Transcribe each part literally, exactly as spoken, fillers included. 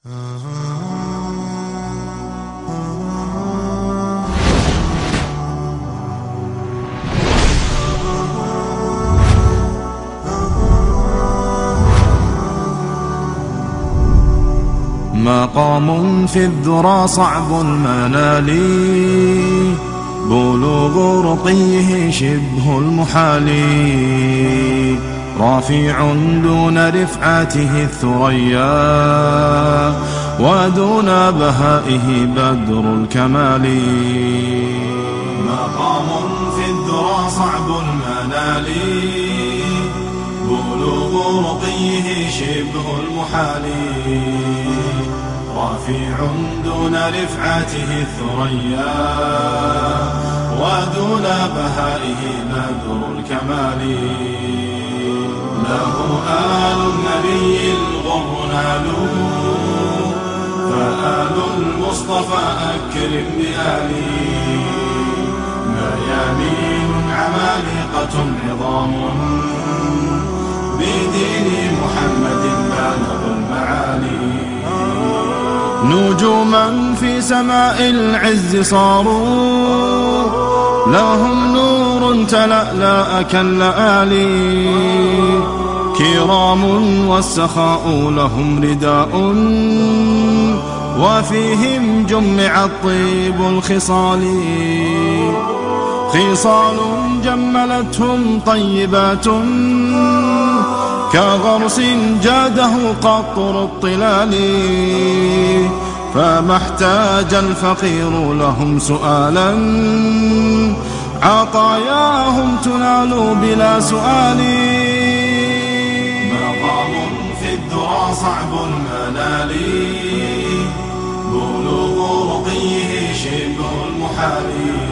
مقام في الذرى صعب المنال، بلوغ رقيه شبه المحال، رافع دون رفعته الثريا، ودون بهائه بدر الكمال. مقام في الذرى صعب المنال، بلوغ رقيه شبه المحال، رافع دون رفعته الثريا، ودون بهائه بدر الكمال. له آل النبي الغر نالوا، فآل المصطفى أكرم بآله، ميامين عمالقة عظام، بدين محمد بالغ المعالي. نجوما في سماء العز صاروا، لهم نور تلألأ كاللآلي، كرام والسخاء لهم رداء، وفيهم جمع الطيب الخصال، خصال جملتهم طيبات، كغرس جاده قطر الطلال، فما احتاج الفقير لهم سؤالا، عطاياهم تنال بلا سؤال. مقام في الذرى صعب المنال، بلوغ رقيه شبه المحال،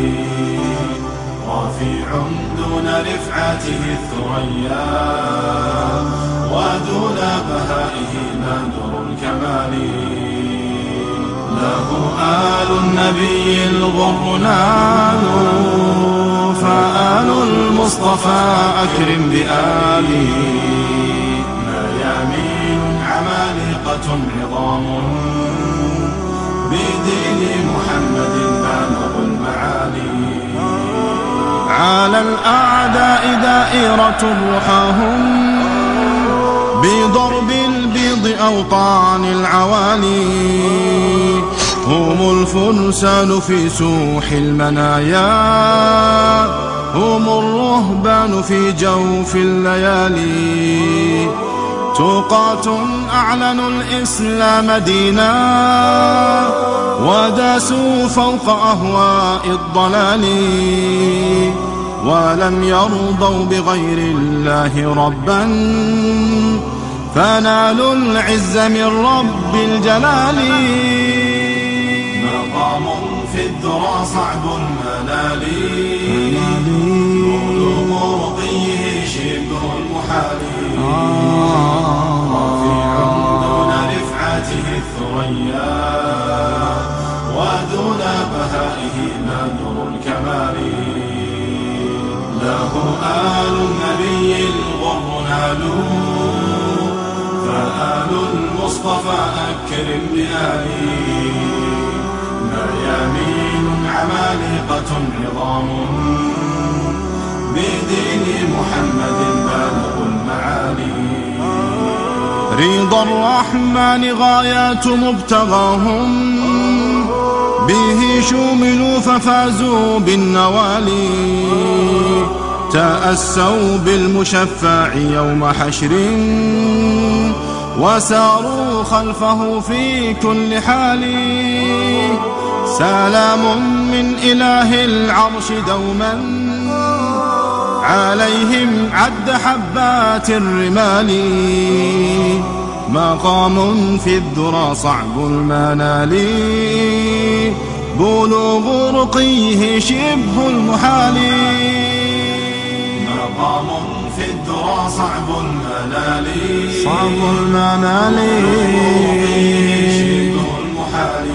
رافع دون رفعته الثريا، ودون بهائه بدر الكمال. له آل النبي الغر نالوا، فآل المصطفى أكرم بآله، ميامين عمالقة عظام، بدين محمد بالغ المعالي. على الأعداء دائرة رحاهم، بضرب البيض أوطان العوالي، هم الفرسان في سوح المنايا، هم الرهبان في جوف الليالي، تقاة أعلنوا الإسلام دينا، وداسوا فوق أهواء الضلال، ولم يرضوا بغير الله ربا، فنالوا العز من رب الجلال. مقام في الذرى صعب المنال، بلوغ رقيه شبه المحال، رافع دون رفعته الثريا، ودون بهائه بدر الكمال. له آل النبي الغر نالوا، فآل المصطفى أكرم بآله، ميامين عمالقة عظام، بدين محمد بالغ المعالي. رضا الرحمن غايات مبتغاهم، به شوملوا ففازوا بالنوالي، تأسوا بالمشفع يوم حشر، وساروا خلفه في كل حال. سلام من إله العرش دوما، عليهم عد حبات الرمال. مقام في الذرى صعب المنال، بلوغ رقيه شبه المحال. مقام في الذرى صعب المنال، صعب المنال، شبه المحال،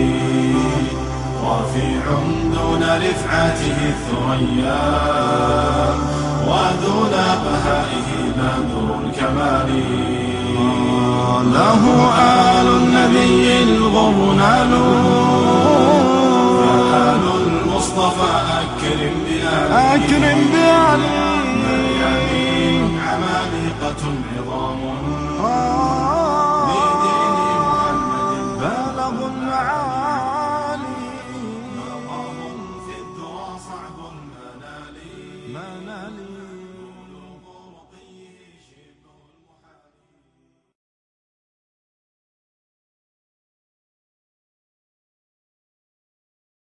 رافع دون رفعته الثريا، ودون بهائه بدر الكمال. له آل النبي الغر نالوا. فآل المصطفى أكرم بآله أكرم بآله مريم عمالقة عظام